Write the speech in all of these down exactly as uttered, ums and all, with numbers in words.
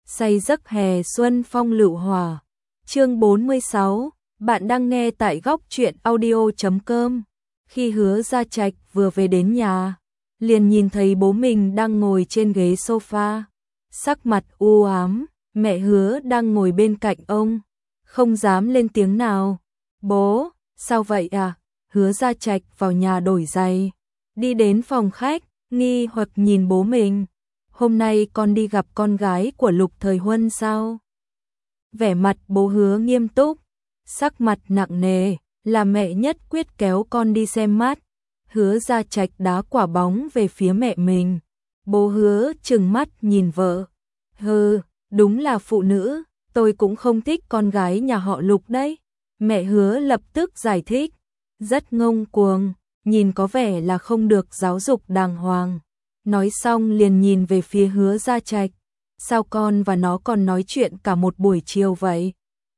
say giấc hè xuân phong lựu hòa. Chương bốn mươi sáu, bạn đang nghe tại góc truyện audio chấm com. Khi Hứa Gia Trạch vừa về đến nhà, liền nhìn thấy bố mình đang ngồi trên ghế sofa, sắc mặt u ám, mẹ Hứa đang ngồi bên cạnh ông, không dám lên tiếng nào. "Bố, sao vậy à?" Hứa Gia Trạch vào nhà đổi giày, đi đến phòng khách, nghi hoặc nhìn bố mình. "Hôm nay con đi gặp con gái của Lục Thời Huân sao?" Vẻ mặt bố Hứa nghiêm túc, sắc mặt nặng nề, là mẹ nhất quyết kéo con đi xem mắt. Hứa Gia Trạch đá quả bóng về phía mẹ mình. Bố Hứa trừng mắt nhìn vợ. "Hừ, đúng là phụ nữ, tôi cũng không thích con gái nhà họ Lục đấy." Mẹ Hứa lập tức giải thích, rất ngông cuồng, nhìn có vẻ là không được giáo dục đàng hoàng. Nói xong liền nhìn về phía Hứa Gia Trạch. "Sao con và nó còn nói chuyện cả một buổi chiều vậy?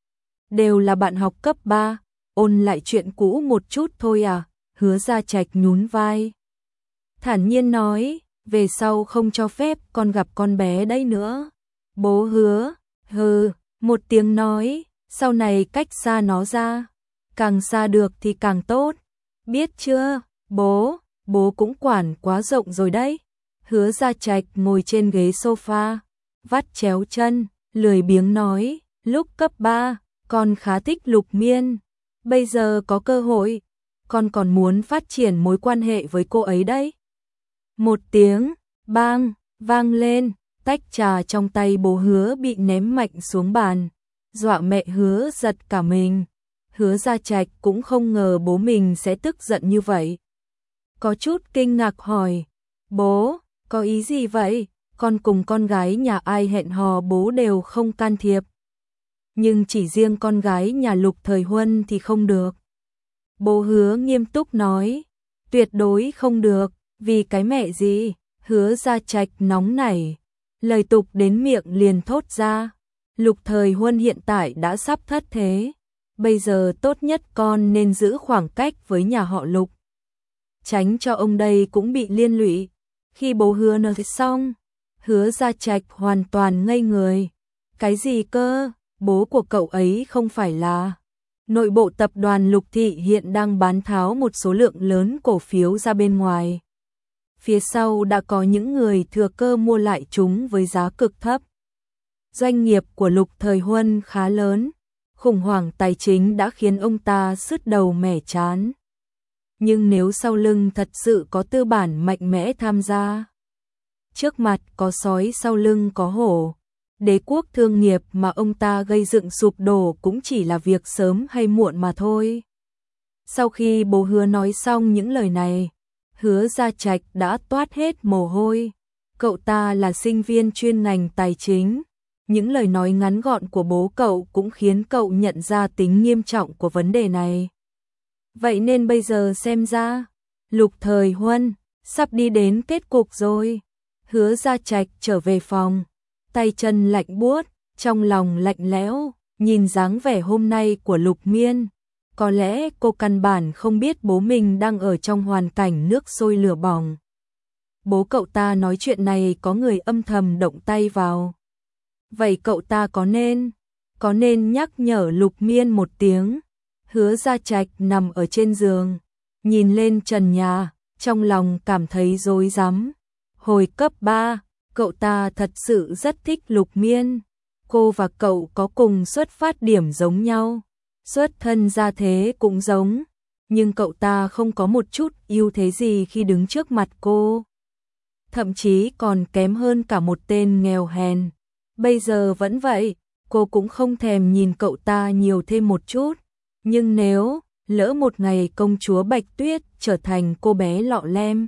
Đều là bạn học cấp ba, ôn lại chuyện cũ một chút thôi à?" Hứa Gia Trạch nhún vai, thản nhiên nói, "Về sau không cho phép con gặp con bé đấy nữa." Bố Hứa, hừ, một tiếng nói, "Sau này cách xa nó ra, càng xa được thì càng tốt. Biết chưa, bố, bố cũng quản quá rộng rồi đấy." Hứa Gia Trạch ngồi trên ghế sofa, vắt chéo chân, lười biếng nói, "Lúc cấp ba, con khá thích Lục Miên. Bây giờ có cơ hội, con còn muốn phát triển mối quan hệ với cô ấy đấy." Một tiếng, bang, vang lên, tách trà trong tay bố Hứa bị ném mạnh xuống bàn, dọa mẹ Hứa giật cả mình. Hứa Gia Trạch cũng không ngờ bố mình sẽ tức giận như vậy. Có chút kinh ngạc hỏi, "Bố, có ý gì vậy? Con cùng con gái nhà ai hẹn hò bố đều không can thiệp. Nhưng chỉ riêng con gái nhà Lục Thời Huân thì không được." Bố Hứa nghiêm túc nói, "Tuyệt đối không được." "Vì cái mẹ gì?" Hứa Gia Trạch nóng nảy, lời tục đến miệng liền thốt ra. "Lục Thời Huân hiện tại đã sắp thất thế, bây giờ tốt nhất con nên giữ khoảng cách với nhà họ Lục, tránh cho ông đây cũng bị liên lụy." Khi bố Hứa nói xong, Hứa Gia Trạch hoàn toàn ngây người. "Cái gì cơ? Bố của cậu ấy không phải là..." Nội bộ tập đoàn Lục Thị hiện đang bán tháo một số lượng lớn cổ phiếu ra bên ngoài. Phía sau đã có những người thừa cơ mua lại chúng với giá cực thấp. Doanh nghiệp của Lục Thời Huân khá lớn, khủng hoảng tài chính đã khiến ông ta sứt đầu mẻ trán. Nhưng nếu sau lưng thật sự có tư bản mạnh mẽ tham gia, trước mặt có sói sau lưng có hổ, đế quốc thương nghiệp mà ông ta gây dựng sụp đổ cũng chỉ là việc sớm hay muộn mà thôi. Sau khi bố Hứa nói xong những lời này, Hứa Gia Trạch đã toát hết mồ hôi. Cậu ta là sinh viên chuyên ngành tài chính. Những lời nói ngắn gọn của bố cậu cũng khiến cậu nhận ra tính nghiêm trọng của vấn đề này. Vậy nên bây giờ xem ra, Lục Thời Huân sắp đi đến kết cục rồi. Hứa Gia Trạch trở về phòng, tay chân lạnh buốt, trong lòng lạnh lẽo, nhìn dáng vẻ hôm nay của Lục Miên. Có lẽ cô căn bản không biết bố mình đang ở trong hoàn cảnh nước sôi lửa bỏng. Bố cậu ta nói chuyện này có người âm thầm động tay vào. Vậy cậu ta có nên, có nên nhắc nhở Lục Miên một tiếng? Hứa Gia Trạch nằm ở trên giường, nhìn lên trần nhà, trong lòng cảm thấy rối rắm. Hồi cấp ba, cậu ta thật sự rất thích Lục Miên. Cô và cậu có cùng xuất phát điểm giống nhau, xuất thân gia thế cũng giống, nhưng cậu ta không có một chút ưu thế gì khi đứng trước mặt cô. Thậm chí còn kém hơn cả một tên nghèo hèn. Bây giờ vẫn vậy, cô cũng không thèm nhìn cậu ta nhiều thêm một chút. Nhưng nếu lỡ một ngày công chúa Bạch Tuyết trở thành cô bé lọ lem,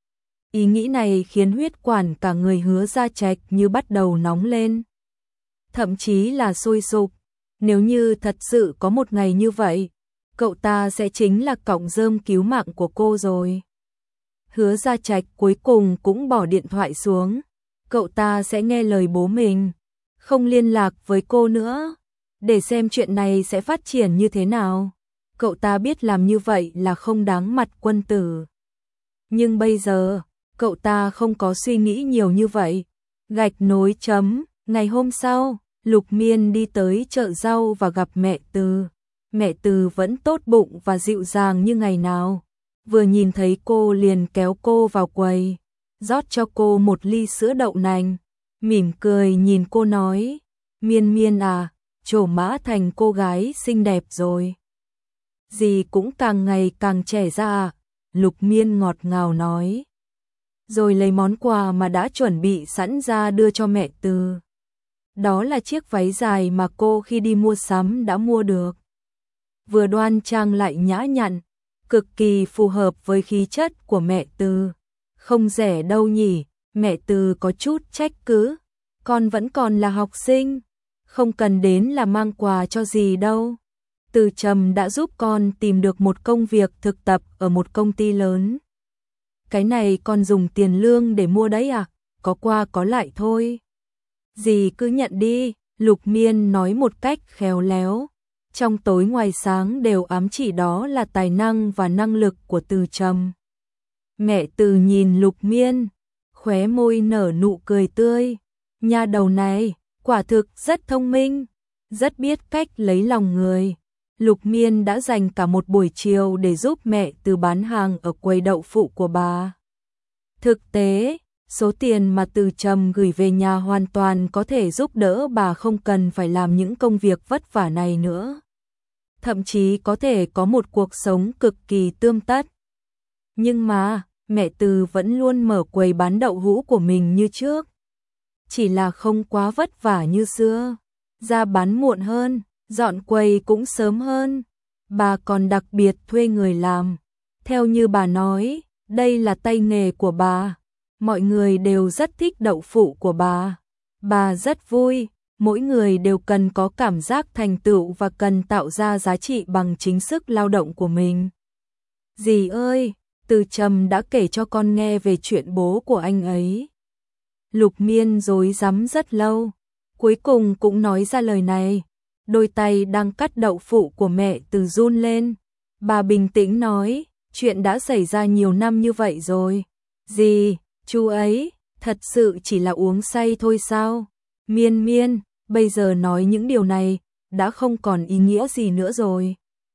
ý nghĩ này khiến huyết quản cả người Hứa Gia Trạch như bắt đầu nóng lên, thậm chí là sôi sục. Nếu như thật sự có một ngày như vậy, cậu ta sẽ chính là cọng rơm cứu mạng của cô rồi. Hứa Gia Trạch cuối cùng cũng bỏ điện thoại xuống. Cậu ta sẽ nghe lời bố mình, không liên lạc với cô nữa, để xem chuyện này sẽ phát triển như thế nào. Cậu ta biết làm như vậy là không đáng mặt quân tử. Nhưng bây giờ, cậu ta không có suy nghĩ nhiều như vậy. Gạch nối chấm, Ngày hôm sau, Lục Miên đi tới chợ rau và gặp mẹ Từ. Mẹ Từ vẫn tốt bụng và dịu dàng như ngày nào. Vừa nhìn thấy cô liền kéo cô vào quầy, rót cho cô một ly sữa đậu nành, mỉm cười nhìn cô nói, Miên Miên à, trổ mã thành cô gái xinh đẹp rồi. Dì cũng càng ngày càng trẻ ra à? Lục Miên ngọt ngào nói. Rồi lấy món quà mà đã chuẩn bị sẵn ra đưa cho mẹ Từ. Đó là chiếc váy dài mà cô khi đi mua sắm đã mua được. Vừa đoan trang lại nhã nhặn, cực kỳ phù hợp với khí chất của mẹ Từ. Không rẻ đâu nhỉ, mẹ Từ có chút trách cứ. Con vẫn còn là học sinh, không cần đến là mang quà cho gì đâu. Từ Trầm đã giúp con tìm được một công việc thực tập ở một công ty lớn. Cái này con dùng tiền lương để mua đấy à, có qua có lại thôi. Dì cứ nhận đi, Lục Miên nói một cách khéo léo. Trong tối ngoài sáng đều ám chỉ đó là tài năng và năng lực của Từ Trầm. Mẹ Từ nhìn Lục Miên, khóe môi nở nụ cười tươi. Nha đầu này, quả thực rất thông minh, rất biết cách lấy lòng người. Lục Miên đã dành cả một buổi chiều để giúp mẹ Từ bán hàng ở quầy đậu phụ của bà. Thực tế, số tiền mà Từ Trầm gửi về nhà hoàn toàn có thể giúp đỡ bà không cần phải làm những công việc vất vả này nữa. Thậm chí có thể có một cuộc sống cực kỳ tươm tất. Nhưng mà, mẹ Từ vẫn luôn mở quầy bán đậu hũ của mình như trước. Chỉ là không quá vất vả như xưa. Ra bán muộn hơn, dọn quầy cũng sớm hơn. Bà còn đặc biệt thuê người làm. Theo như bà nói, đây là tay nghề của bà. Mọi người đều rất thích đậu phụ của bà. Bà rất vui, mỗi người đều cần có cảm giác thành tựu và cần tạo ra giá trị bằng chính sức lao động của mình. Dì ơi, Từ Trầm đã kể cho con nghe về chuyện bố của anh ấy. Lục Miên rối rắm rất lâu, cuối cùng cũng nói ra lời này. Đôi tay đang cắt đậu phụ của mẹ Từ run lên. Bà bình tĩnh nói, chuyện đã xảy ra nhiều năm như vậy rồi. Dì, chú ấy, thật sự chỉ là uống say thôi sao? Miên Miên, bây giờ nói những điều này, đã không còn ý nghĩa gì nữa rồi.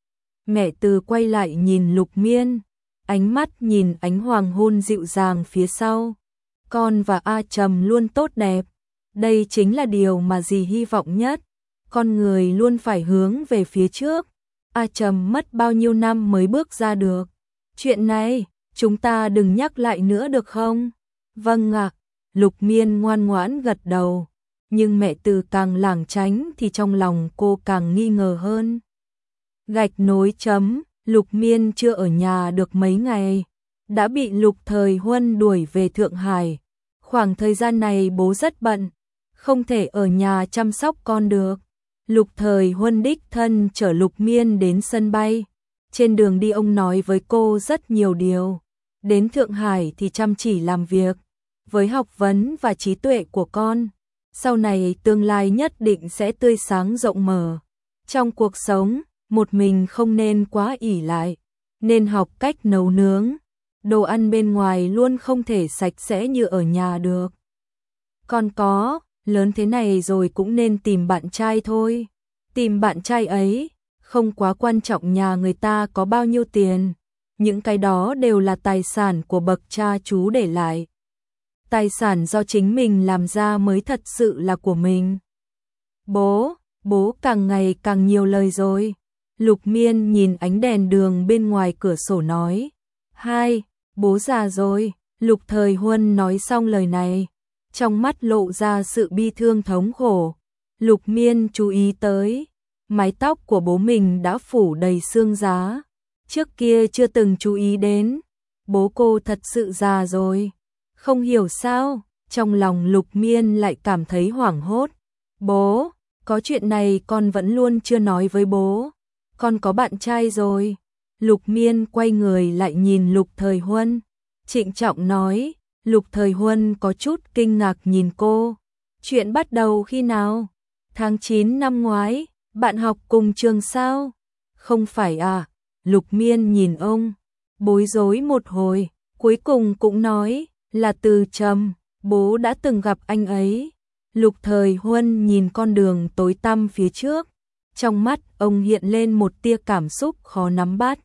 Mẹ Từ quay lại nhìn Lục Miên, ánh mắt nhìn ánh hoàng hôn dịu dàng phía sau. Con và A Trầm luôn tốt đẹp, đây chính là điều mà dì hy vọng nhất. Con người luôn phải hướng về phía trước. A Trầm mất bao nhiêu năm mới bước ra được. Chuyện này, chúng ta đừng nhắc lại nữa được không? Vâng ạ, Lục Miên ngoan ngoãn gật đầu. Nhưng mẹ Từ càng lảng tránh thì trong lòng cô càng nghi ngờ hơn. Gạch nối chấm, Lục Miên chưa ở nhà được mấy ngày. Đã bị Lục Thời Huân đuổi về Thượng Hải. Khoảng thời gian này bố rất bận, không thể ở nhà chăm sóc con được. Lục Thời Huân đích thân chở Lục Miên đến sân bay. Trên đường đi ông nói với cô rất nhiều điều. Đến Thượng Hải thì chăm chỉ làm việc. Với học vấn và trí tuệ của con, sau này tương lai nhất định sẽ tươi sáng rộng mở. Trong cuộc sống, một mình không nên quá ỷ lại, nên học cách nấu nướng. Đồ ăn bên ngoài luôn không thể sạch sẽ như ở nhà được. Còn có, lớn thế này rồi cũng nên tìm bạn trai thôi. Tìm bạn trai ấy, không quá quan trọng nhà người ta có bao nhiêu tiền. Những cái đó đều là tài sản của bậc cha chú để lại. Tài sản do chính mình làm ra mới thật sự là của mình. Bố, bố càng ngày càng nhiều lời rồi. Lục Miên nhìn ánh đèn đường bên ngoài cửa sổ nói. Hai, bố già rồi. Lục Thời Huân nói xong lời này, trong mắt lộ ra sự bi thương thống khổ. Lục Miên chú ý tới, mái tóc của bố mình đã phủ đầy xương giá. Trước kia chưa từng chú ý đến, bố cô thật sự già rồi. Không hiểu sao, trong lòng Lục Miên lại cảm thấy hoảng hốt. Bố, có chuyện này con vẫn luôn chưa nói với bố. Con có bạn trai rồi. Lục Miên quay người lại nhìn Lục Thời Huân, trịnh trọng nói. Lục Thời Huân có chút kinh ngạc nhìn cô. Chuyện bắt đầu khi nào? Tháng chín năm ngoái, bạn học cùng trường sao? Không phải à? Lục Miên nhìn ông, bối rối một hồi, cuối cùng cũng nói là Từ Trầm, bố đã từng gặp anh ấy. Lục Thời Huân nhìn con đường tối tăm phía trước, trong mắt ông hiện lên một tia cảm xúc khó nắm bắt.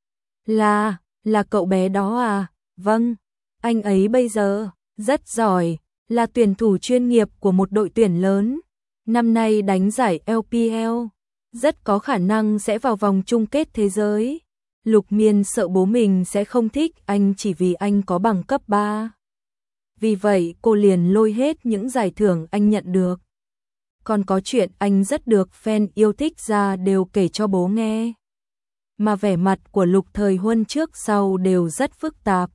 Là, là cậu bé đó à? Vâng, anh ấy bây giờ rất giỏi, là tuyển thủ chuyên nghiệp của một đội tuyển lớn. Năm nay đánh giải lờ pê lờ, rất có khả năng sẽ vào vòng chung kết thế giới. Lục Miên sợ bố mình sẽ không thích anh chỉ vì anh có bằng cấp ba. Vì vậy cô liền lôi hết những giải thưởng anh nhận được. Còn có chuyện anh rất được fan yêu thích ra đều kể cho bố nghe. Mà vẻ mặt của Lục Thời Huân trước sau đều rất phức tạp.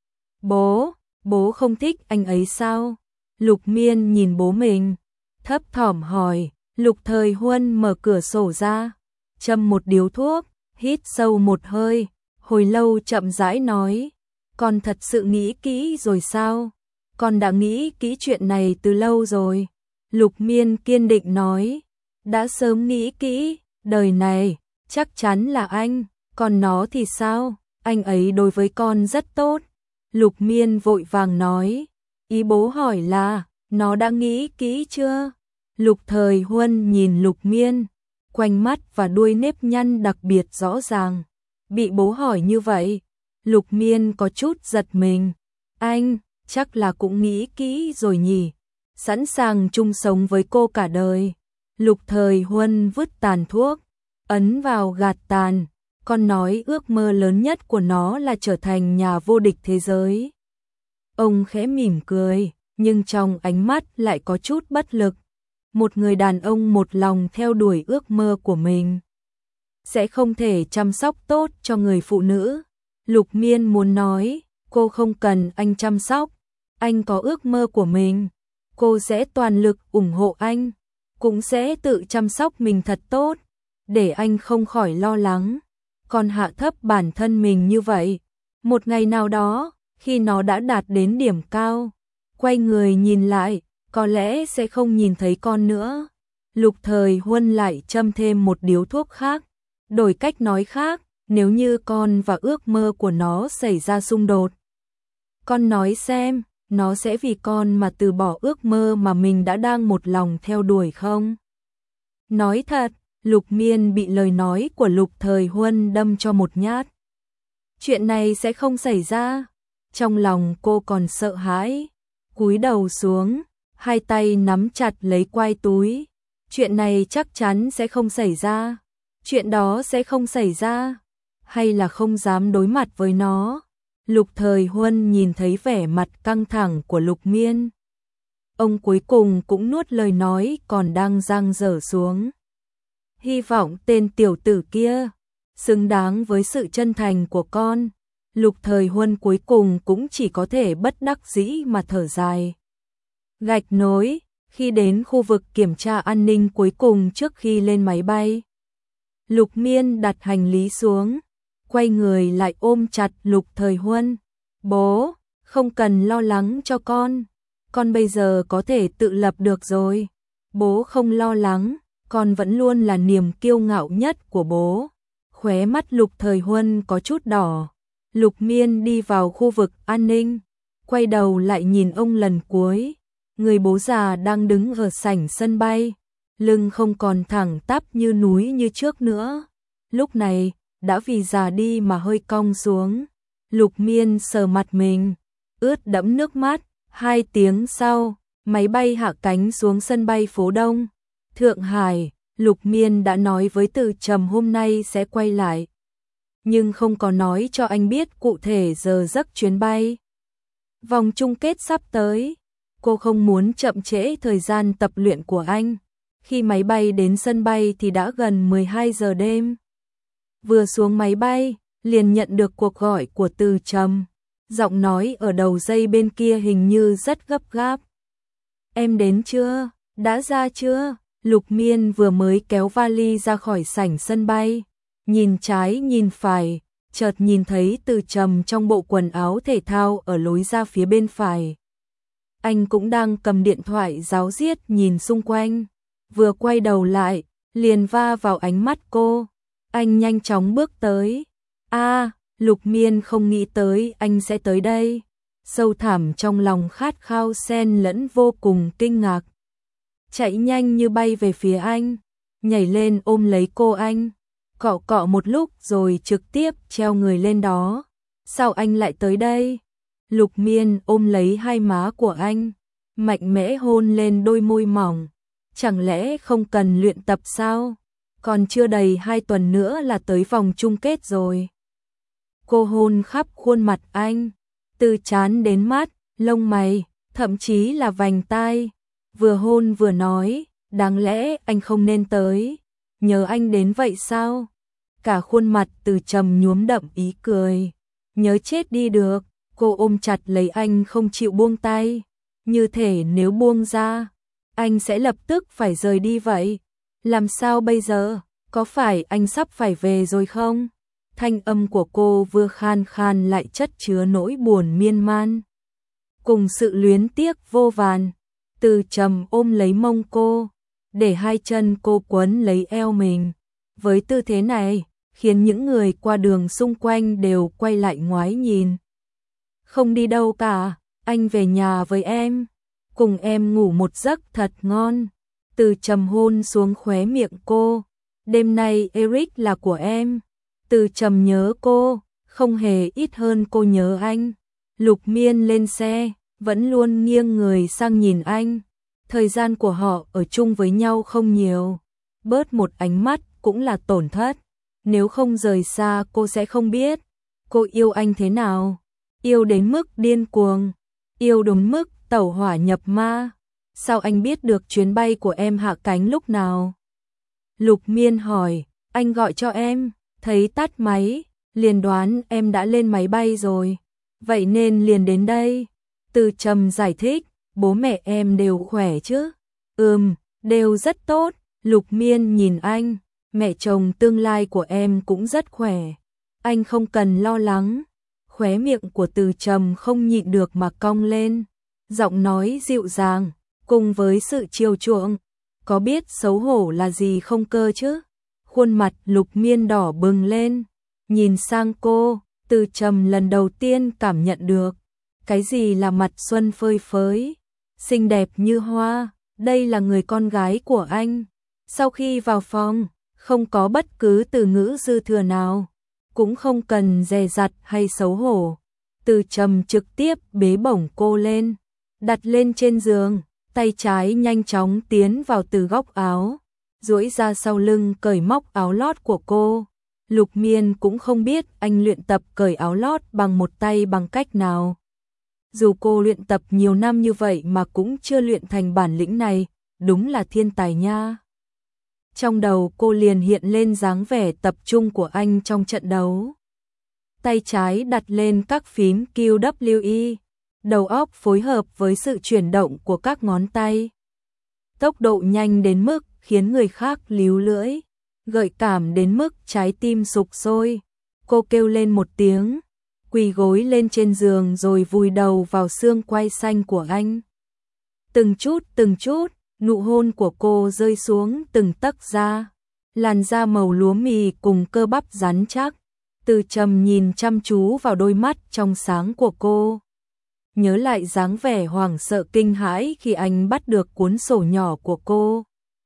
Bố, bố không thích anh ấy sao? Lục Miên nhìn bố mình, thấp thỏm hỏi. Lục Thời Huân mở cửa sổ ra, châm một điếu thuốc, hít sâu một hơi, hồi lâu chậm rãi nói. Con thật sự nghĩ kỹ rồi sao? Con đã nghĩ kỹ chuyện này từ lâu rồi. Lục Miên kiên định nói. Đã sớm nghĩ kỹ, đời này, chắc chắn là anh, còn nó thì sao? Anh ấy đối với con rất tốt. Lục Miên vội vàng nói. Ý bố hỏi là, nó đã nghĩ kỹ chưa? Lục Thời Huân nhìn Lục Miên, quanh mắt và đuôi nếp nhăn đặc biệt rõ ràng. Bị bố hỏi như vậy, Lục Miên có chút giật mình. Anh, chắc là cũng nghĩ kỹ rồi nhỉ, sẵn sàng chung sống với cô cả đời. Lục Thời Huân vứt tàn thuốc, ấn vào gạt tàn, con nói ước mơ lớn nhất của nó là trở thành nhà vô địch thế giới. Ông khẽ mỉm cười, nhưng trong ánh mắt lại có chút bất lực. Một người đàn ông một lòng theo đuổi ước mơ của mình sẽ không thể chăm sóc tốt cho người phụ nữ. Lục Miên muốn nói, cô không cần anh chăm sóc, anh có ước mơ của mình, cô sẽ toàn lực ủng hộ anh, cũng sẽ tự chăm sóc mình thật tốt, để anh không khỏi lo lắng, còn hạ thấp bản thân mình như vậy. Một ngày nào đó, khi nó đã đạt đến điểm cao, quay người nhìn lại, có lẽ sẽ không nhìn thấy con nữa. Lục Thời Huân lại châm thêm một điếu thuốc khác, đổi cách nói khác, nếu như con và ước mơ của nó xảy ra xung đột. Con nói xem, nó sẽ vì con mà từ bỏ ước mơ mà mình đã đang một lòng theo đuổi không? Nói thật, Lục Miên bị lời nói của Lục Thời Huân đâm cho một nhát. Chuyện này sẽ không xảy ra. Trong lòng cô còn sợ hãi, cúi đầu xuống, hai tay nắm chặt lấy quai túi. Chuyện này chắc chắn sẽ không xảy ra. Chuyện đó sẽ không xảy ra. Hay là không dám đối mặt với nó. Lục Thời Huân nhìn thấy vẻ mặt căng thẳng của Lục Miên. Ông cuối cùng cũng nuốt lời nói còn đang dang dở xuống. Hy vọng tên tiểu tử kia xứng đáng với sự chân thành của con. Lục Thời Huân cuối cùng cũng chỉ có thể bất đắc dĩ mà thở dài. Gạch nối, khi đến khu vực kiểm tra an ninh cuối cùng trước khi lên máy bay, Lục Miên đặt hành lý xuống, quay người lại ôm chặt Lục Thời Huân. Bố, không cần lo lắng cho con, con bây giờ có thể tự lập được rồi. Bố không lo lắng, con vẫn luôn là niềm kiêu ngạo nhất của bố. Khóe mắt Lục Thời Huân có chút đỏ. Lục Miên đi vào khu vực an ninh, quay đầu lại nhìn ông lần cuối. Người bố già đang đứng ở sảnh sân bay, lưng không còn thẳng tắp như núi như trước nữa. Lúc này, đã vì già đi mà hơi cong xuống. Lục Miên sờ mặt mình, ướt đẫm nước mắt. Hai tiếng sau, máy bay hạ cánh xuống sân bay Phố Đông, Thượng Hải. Lục Miên đã nói với Từ Trầm hôm nay sẽ quay lại, nhưng không có nói cho anh biết cụ thể giờ giấc chuyến bay. Vòng chung kết sắp tới, cô không muốn chậm trễ thời gian tập luyện của anh. Khi máy bay đến sân bay thì đã gần mười hai giờ đêm. Vừa xuống máy bay, liền nhận được cuộc gọi của Từ Trầm. Giọng nói ở đầu dây bên kia hình như rất gấp gáp. Em đến chưa? Đã ra chưa? Lục Miên vừa mới kéo vali ra khỏi sảnh sân bay, nhìn trái nhìn phải, chợt nhìn thấy Từ Trầm trong bộ quần áo thể thao ở lối ra phía bên phải. Anh cũng đang cầm điện thoại ráo riết nhìn xung quanh, vừa quay đầu lại, liền va vào ánh mắt cô. Anh nhanh chóng bước tới. A, Lục Miên không nghĩ tới anh sẽ tới đây. Sâu thẳm trong lòng khát khao xen lẫn vô cùng kinh ngạc. chạy nhanh như bay về phía anh, nhảy lên ôm lấy cô anh, cọ cọ một lúc rồi trực tiếp treo người lên đó. Sao anh lại tới đây? Lục Miên ôm lấy hai má của anh, mạnh mẽ hôn lên đôi môi mỏng. Chẳng lẽ không cần luyện tập sao? Còn chưa đầy hai tuần nữa là tới vòng chung kết rồi. Cô hôn khắp khuôn mặt anh, từ trán đến mắt, lông mày, thậm chí là vành tai. Vừa hôn vừa nói, đáng lẽ anh không nên tới, nhớ anh đến vậy sao? Cả khuôn mặt Từ Trầm nhuốm đậm ý cười. Nhớ chết đi được, cô ôm chặt lấy anh không chịu buông tay, như thể nếu buông ra, anh sẽ lập tức phải rời đi vậy. Làm sao bây giờ, có phải anh sắp phải về rồi không? Thanh âm của cô vừa khan khan lại chất chứa nỗi buồn miên man, cùng sự luyến tiếc vô vàn. Từ Trầm ôm lấy mông cô, để hai chân cô quấn lấy eo mình. Với tư thế này, khiến những người qua đường xung quanh đều quay lại ngoái nhìn. Không đi đâu cả, anh về nhà với em, cùng em ngủ một giấc thật ngon. Từ Trầm hôn xuống khóe miệng cô. Đêm nay Eric là của em. Từ Trầm nhớ cô, không hề ít hơn cô nhớ anh. Lục Miên lên xe, vẫn luôn nghiêng người sang nhìn anh. Thời gian của họ ở chung với nhau không nhiều, bớt một ánh mắt cũng là tổn thất. Nếu không rời xa cô sẽ không biết cô yêu anh thế nào. Yêu đến mức điên cuồng, yêu đến mức tẩu hỏa nhập ma. Sao anh biết được chuyến bay của em hạ cánh lúc nào? Lục Miên hỏi. Anh gọi cho em, thấy tắt máy, liền đoán em đã lên máy bay rồi, vậy nên liền đến đây. Từ Trầm giải thích. Bố mẹ em đều khỏe chứ? Ừm, đều rất tốt. Lục Miên nhìn anh. Mẹ chồng tương lai của em cũng rất khỏe, anh không cần lo lắng. Khóe miệng của Từ Trầm không nhịn được mà cong lên, giọng nói dịu dàng, cùng với sự chiều chuộng. Có biết xấu hổ là gì không cơ chứ? Khuôn mặt Lục Miên đỏ bừng lên, nhìn sang cô. Từ Trầm lần đầu tiên cảm nhận được cái gì là mặt xuân phơi phới, xinh đẹp như hoa. Đây là người con gái của anh. Sau khi vào phòng, không có bất cứ từ ngữ dư thừa nào, cũng không cần dè dặt hay xấu hổ. Từ Trầm trực tiếp bế bổng cô lên, đặt lên trên giường, tay trái nhanh chóng tiến vào từ góc áo, duỗi ra sau lưng cởi móc áo lót của cô. Lục Miên cũng không biết anh luyện tập cởi áo lót bằng một tay bằng cách nào. Dù cô luyện tập nhiều năm như vậy mà cũng chưa luyện thành bản lĩnh này, đúng là thiên tài nha. Trong đầu cô liền hiện lên dáng vẻ tập trung của anh trong trận đấu. Tay trái đặt lên các phím Q W E, đầu óc phối hợp với sự chuyển động của các ngón tay. Tốc độ nhanh đến mức khiến người khác líu lưỡi, gợi cảm đến mức trái tim sục sôi. Cô kêu lên một tiếng, quỳ gối lên trên giường rồi vùi đầu vào xương quai xanh của anh. Từng chút từng chút, nụ hôn của cô rơi xuống từng tấc da, làn da màu lúa mì cùng cơ bắp rắn chắc. Từ Trầm nhìn chăm chú vào đôi mắt trong sáng của cô, nhớ lại dáng vẻ hoảng sợ kinh hãi khi anh bắt được cuốn sổ nhỏ của cô,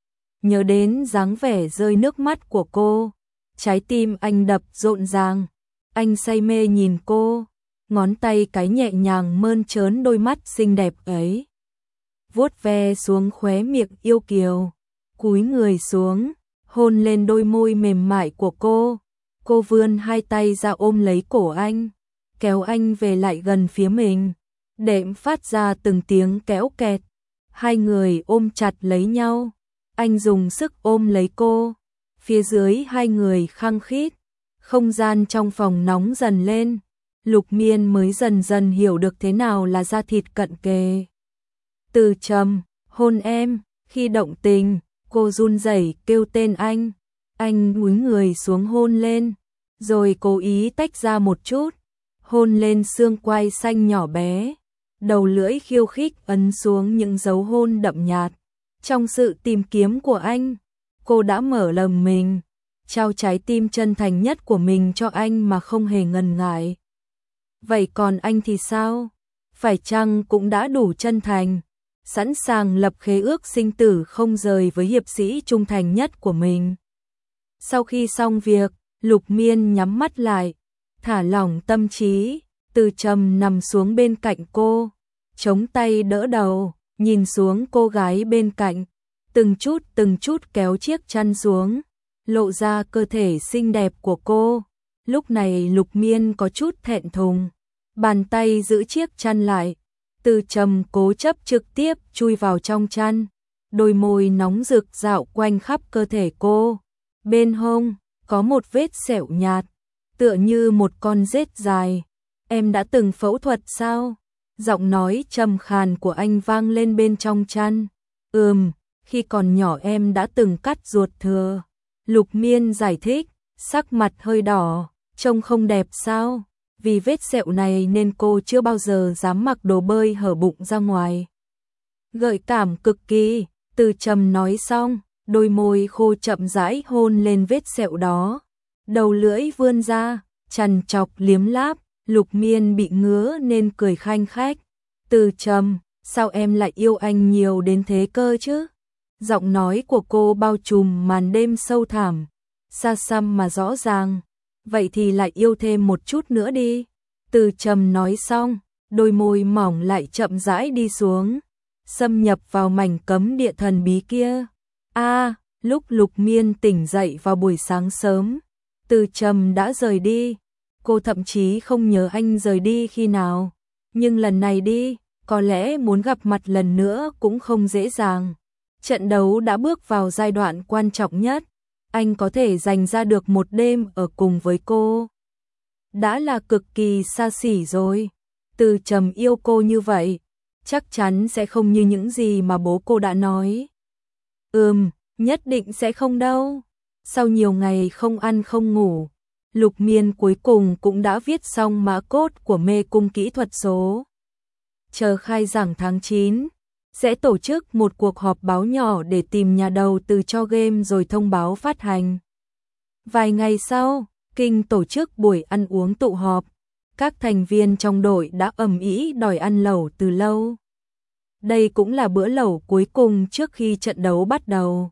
nhớ đến dáng vẻ rơi nước mắt của cô, trái tim anh đập rộn ràng. Anh say mê nhìn cô, ngón tay cái nhẹ nhàng mơn trớn đôi mắt xinh đẹp ấy, vuốt ve xuống khóe miệng yêu kiều, cúi người xuống, hôn lên đôi môi mềm mại của cô. Cô vươn hai tay ra ôm lấy cổ anh, kéo anh về lại gần phía mình, đệm phát ra từng tiếng kéo kẹt. Hai người ôm chặt lấy nhau, anh dùng sức ôm lấy cô, phía dưới hai người khăng khít. Không gian trong phòng nóng dần lên, Lục Miên mới dần dần hiểu được thế nào là da thịt cận kề. Từ Trầm, hôn em. Khi động tình, cô run rẩy kêu tên anh. Anh cúi người xuống hôn lên, rồi cố ý tách ra một chút, hôn lên xương quai xanh nhỏ bé. Đầu lưỡi khiêu khích ấn xuống những dấu hôn đậm nhạt. Trong sự tìm kiếm của anh, cô đã mở lòng mình, trao trái tim chân thành nhất của mình cho anh mà không hề ngần ngại. Vậy còn anh thì sao? Phải chăng cũng đã đủ chân thành? sẵn sàng lập khế ước sinh tử không rời với hiệp sĩ trung thành nhất của mình. Sau khi xong việc, Lục Miên nhắm mắt lại, thả lỏng tâm trí, Từ Trầm nằm xuống bên cạnh cô, chống tay đỡ đầu, nhìn xuống cô gái bên cạnh, từng chút từng chút kéo chiếc chăn xuống, lộ ra cơ thể xinh đẹp của cô. Lúc này Lục Miên có chút thẹn thùng, bàn tay giữ chiếc chăn lại, Từ Trầm cố chấp trực tiếp chui vào trong chăn, đôi môi nóng rực dạo quanh khắp cơ thể cô. Bên hông có một vết sẹo nhạt, tựa như một con rết dài. Em đã từng phẫu thuật sao? Giọng nói trầm khàn của anh vang lên bên trong chăn. Ừm, khi còn nhỏ em đã từng cắt ruột thừa. Lục Miên giải thích, sắc mặt hơi đỏ, trông không đẹp sao? Vì vết sẹo này nên cô chưa bao giờ dám mặc đồ bơi hở bụng ra ngoài. Gợi cảm cực kỳ, Từ Trầm nói xong, đôi môi khô chậm rãi hôn lên vết sẹo đó. Đầu lưỡi vươn ra, chằn chọc liếm láp, Lục Miên bị ngứa nên cười khanh khách. Từ Trầm, sao em lại yêu anh nhiều đến thế cơ chứ? Giọng nói của cô bao trùm màn đêm sâu thẳm, xa xăm mà rõ ràng. Vậy thì lại yêu thêm một chút nữa đi. Từ Trầm nói xong, đôi môi mỏng lại chậm rãi đi xuống, xâm nhập vào mảnh cấm địa thần bí kia. A, à, lúc Lục Miên tỉnh dậy vào buổi sáng sớm, Từ Trầm đã rời đi. Cô thậm chí không nhớ anh rời đi khi nào, nhưng lần này đi, có lẽ muốn gặp mặt lần nữa cũng không dễ dàng. Trận đấu đã bước vào giai đoạn quan trọng nhất, anh có thể dành ra được một đêm ở cùng với cô. Đã là cực kỳ xa xỉ rồi. Từ Trầm yêu cô như vậy, chắc chắn sẽ không như những gì mà bố cô đã nói. Ừm, nhất định sẽ không đâu. Sau nhiều ngày không ăn không ngủ, Lục Miên cuối cùng cũng đã viết xong mã cốt của mê cung kỹ thuật số. Chờ khai giảng tháng chín, sẽ tổ chức một cuộc họp báo nhỏ để tìm nhà đầu tư cho game rồi thông báo phát hành. Vài ngày sau, Kinh tổ chức buổi ăn uống tụ họp. Các thành viên trong đội đã ầm ĩ đòi ăn lẩu từ lâu. Đây cũng là bữa lẩu cuối cùng trước khi trận đấu bắt đầu.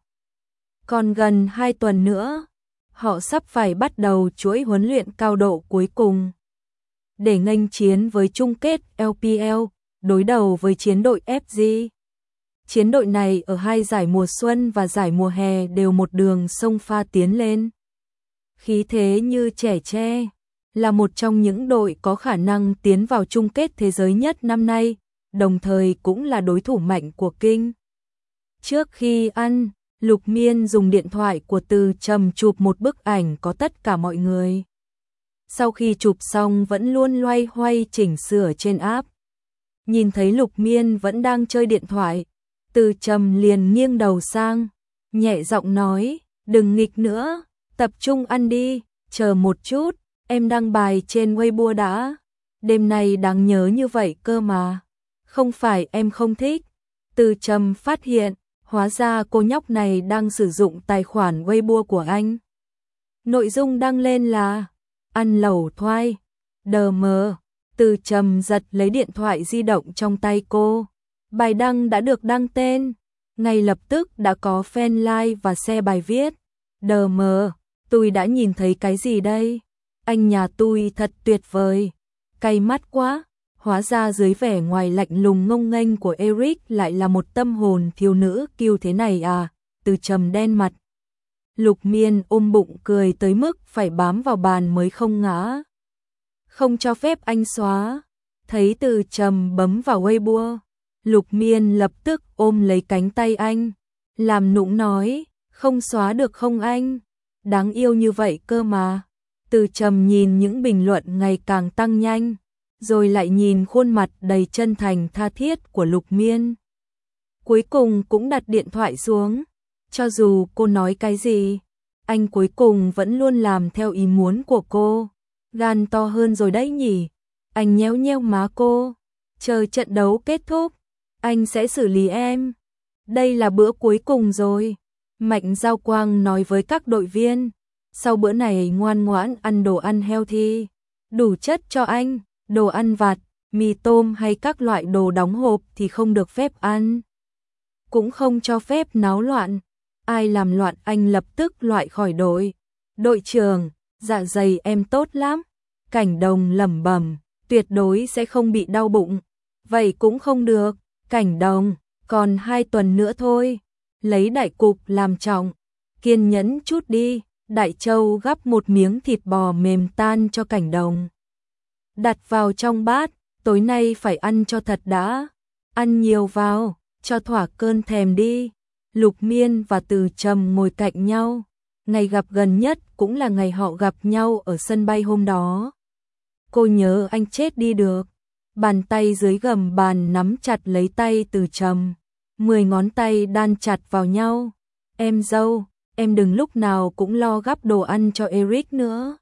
Còn gần hai tuần nữa, họ sắp phải bắt đầu chuỗi huấn luyện cao độ cuối cùng để nghênh chiến với chung kết lờ pê lờ, đối đầu với chiến đội ép giê. Chiến đội này ở hai giải mùa xuân và giải mùa hè đều một đường sông pha tiến lên. Khí thế như trẻ tre, là một trong những đội có khả năng tiến vào chung kết thế giới nhất năm nay, đồng thời cũng là đối thủ mạnh của Kinh. Trước khi ăn, Lục Miên dùng điện thoại của Từ Trầm chụp một bức ảnh có tất cả mọi người. Sau khi chụp xong vẫn luôn loay hoay chỉnh sửa trên app. Nhìn thấy Lục Miên vẫn đang chơi điện thoại, Từ Trầm liền nghiêng đầu sang, nhẹ giọng nói, đừng nghịch nữa, tập trung ăn đi, chờ một chút, em đăng bài trên Weibo đã. Đêm nay đáng nhớ như vậy cơ mà. Không phải em không thích. Từ Trầm phát hiện, hóa ra cô nhóc này đang sử dụng tài khoản Weibo của anh. Nội dung đăng lên là ăn lẩu thoai, đờ mờ. Từ Trầm giật lấy điện thoại di động trong tay cô. Bài đăng đã được đăng tên. Ngay lập tức đã có fan like và share bài viết. Đờ mờ, tôi đã nhìn thấy cái gì đây? Anh nhà tôi thật tuyệt vời. Cay mắt quá. Hóa ra dưới vẻ ngoài lạnh lùng ngông nghênh của Eric lại là một tâm hồn thiếu nữ kiêu thế này à? Từ Trầm đen mặt. Lục Miên ôm bụng cười tới mức phải bám vào bàn mới không ngã. Không cho phép anh xóa. Thấy Từ Trầm bấm vào Weibo, Lục Miên lập tức ôm lấy cánh tay anh, làm nũng nói, không xóa được không anh? Đáng yêu như vậy cơ mà. Từ Trầm nhìn những bình luận ngày càng tăng nhanh, rồi lại nhìn khuôn mặt đầy chân thành tha thiết của Lục Miên. Cuối cùng cũng đặt điện thoại xuống. Cho dù cô nói cái gì, anh cuối cùng vẫn luôn làm theo ý muốn của cô. Gan to hơn rồi đấy nhỉ. Anh nhéo nhéo má cô. Chờ trận đấu kết thúc, anh sẽ xử lý em. Đây là bữa cuối cùng rồi. Mạnh Giao Quang nói với các đội viên. Sau bữa này ngoan ngoãn ăn đồ ăn healthy, đủ chất cho anh. Đồ ăn vặt, mì tôm hay các loại đồ đóng hộp thì không được phép ăn. Cũng không cho phép náo loạn. Ai làm loạn anh lập tức loại khỏi đội. Đội trưởng, dạ dày em tốt lắm. Cảnh Đồng lẩm bẩm, tuyệt đối sẽ không bị đau bụng. Vậy cũng không được, Cảnh Đồng, còn hai tuần nữa thôi. Lấy đại cục làm trọng, kiên nhẫn chút đi. Đại Châu gắp một miếng thịt bò mềm tan cho Cảnh Đồng. Đặt vào trong bát, tối nay phải ăn cho thật đã. Ăn nhiều vào, cho thỏa cơn thèm đi. Lục Miên và Từ Trầm ngồi cạnh nhau. Ngày gặp gần nhất cũng là ngày họ gặp nhau ở sân bay hôm đó. Cô nhớ anh chết đi được. Bàn tay dưới gầm bàn nắm chặt lấy tay Từ Trầm. Mười ngón tay đan chặt vào nhau. Em dâu, em đừng lúc nào cũng lo gắp đồ ăn cho Eric nữa.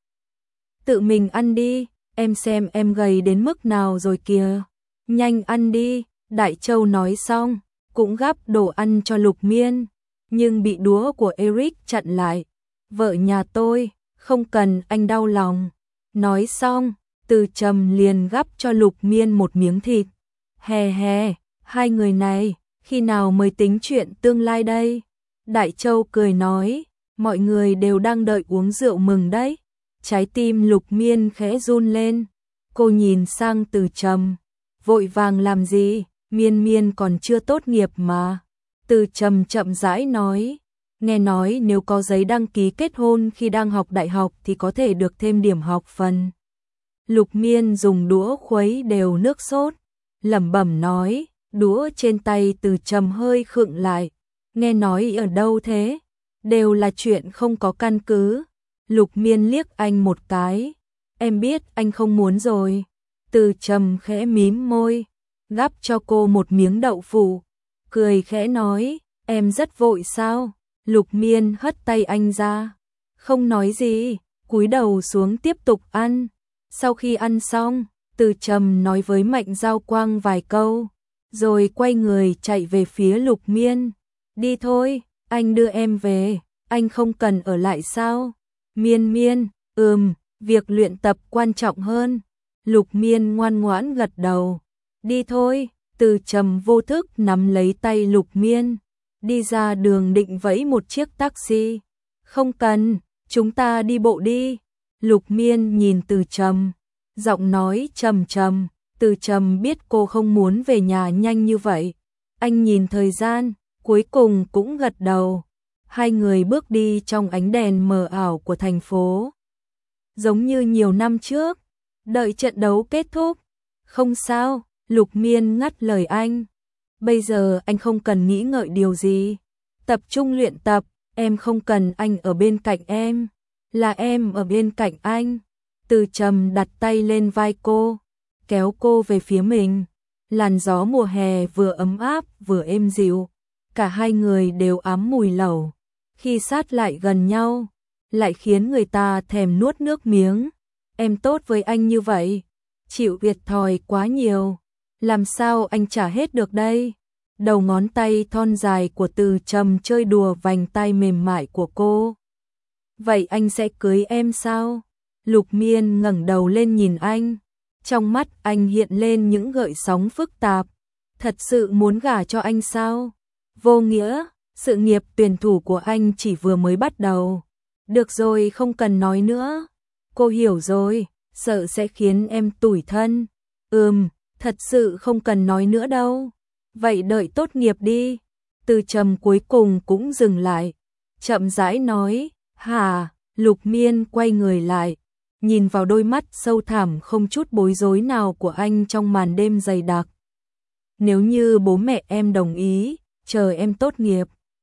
Tự mình ăn đi, em xem em gầy đến mức nào rồi kìa. Nhanh ăn đi, Đại Châu nói xong, cũng gắp đồ ăn cho Lục Miên, nhưng bị đũa của Eric chặn lại. Vợ nhà tôi, không cần anh đau lòng. Nói xong, Từ Trầm liền gắp cho Lục Miên một miếng thịt. Hè hè, hai người này, khi nào mới tính chuyện tương lai đây? Đại Châu cười nói, mọi người đều đang đợi uống rượu mừng đấy. Trái tim Lục Miên khẽ run lên. Cô nhìn sang Từ Trầm, vội vàng làm gì, Miên Miên còn chưa tốt nghiệp mà. Từ Trầm chậm rãi nói, nghe nói nếu có giấy đăng ký kết hôn khi đang học đại học thì có thể được thêm điểm học phần. Lục Miên dùng đũa khuấy đều nước sốt, lẩm bẩm nói, đũa trên tay Từ Trầm hơi khựng lại. Nghe nói ở đâu thế? Đều là chuyện không có căn cứ. Lục Miên liếc anh một cái. Em biết anh không muốn rồi. Từ Trầm khẽ mím môi, gắp cho cô một miếng đậu phụ, cười khẽ nói, em rất vội sao? Lục Miên hất tay anh ra, không nói gì, cúi đầu xuống tiếp tục ăn. Sau khi ăn xong, Từ Trầm nói với Mạnh Giao Quang vài câu, rồi quay người chạy về phía Lục Miên. Đi thôi, anh đưa em về, anh không cần ở lại sao? Miên Miên, ừm, việc luyện tập quan trọng hơn. Lục Miên ngoan ngoãn gật đầu. Đi thôi, Từ Trầm vô thức nắm lấy tay Lục Miên, đi ra đường định vẫy một chiếc taxi. Không cần, chúng ta đi bộ đi. Lục Miên nhìn Từ Trầm, giọng nói trầm trầm. Từ Trầm biết cô không muốn về nhà nhanh như vậy. Anh nhìn thời gian, cuối cùng cũng gật đầu. Hai người bước đi trong ánh đèn mờ ảo của thành phố. Giống như nhiều năm trước, đợi trận đấu kết thúc. Không sao, Lục Miên ngắt lời anh. Bây giờ anh không cần nghĩ ngợi điều gì. Tập trung luyện tập, em không cần anh ở bên cạnh em. Là em ở bên cạnh anh. Từ Trầm đặt tay lên vai cô, kéo cô về phía mình. Làn gió mùa hè vừa ấm áp vừa êm dịu. Cả hai người đều ám mùi lẩu. Khi sát lại gần nhau, lại khiến người ta thèm nuốt nước miếng. Em tốt với anh như vậy, chịu thiệt thòi quá nhiều. Làm sao anh trả hết được đây? Đầu ngón tay thon dài của Từ Trầm chơi đùa vành tai mềm mại của cô. Vậy anh sẽ cưới em sao? Lục Miên ngẩng đầu lên nhìn anh. Trong mắt anh hiện lên những gợn sóng phức tạp. Thật sự muốn gả cho anh sao? Vô nghĩa, sự nghiệp tuyển thủ của anh chỉ vừa mới bắt đầu. Được rồi, không cần nói nữa. Cô hiểu rồi, sợ sẽ khiến em tủi thân. Ừm, thật sự không cần nói nữa đâu. Vậy đợi tốt nghiệp đi. Từ Trầm cuối cùng cũng dừng lại, chậm rãi nói, hả? Lục Miên quay người lại, nhìn vào đôi mắt sâu thẳm không chút bối rối nào của anh trong màn đêm dày đặc. Nếu như bố mẹ em đồng ý, chờ em tốt nghiệp,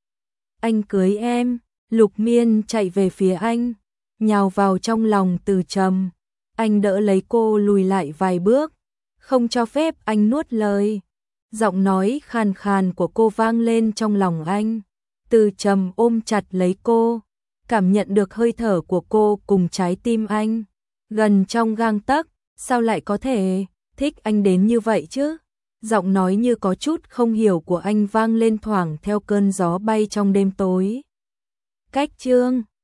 anh cưới em. Lục Miên chạy về phía anh, nhào vào trong lòng Từ Trầm. Anh đỡ lấy cô lùi lại vài bước, không cho phép anh nuốt lời. Giọng nói khàn khàn của cô vang lên trong lòng anh. Từ Trầm ôm chặt lấy cô, cảm nhận được hơi thở của cô cùng trái tim anh, gần trong gang tấc. Sao lại có thể thích anh đến như vậy chứ? Giọng nói như có chút không hiểu của anh vang lên thoảng theo cơn gió bay trong đêm tối. Cách chương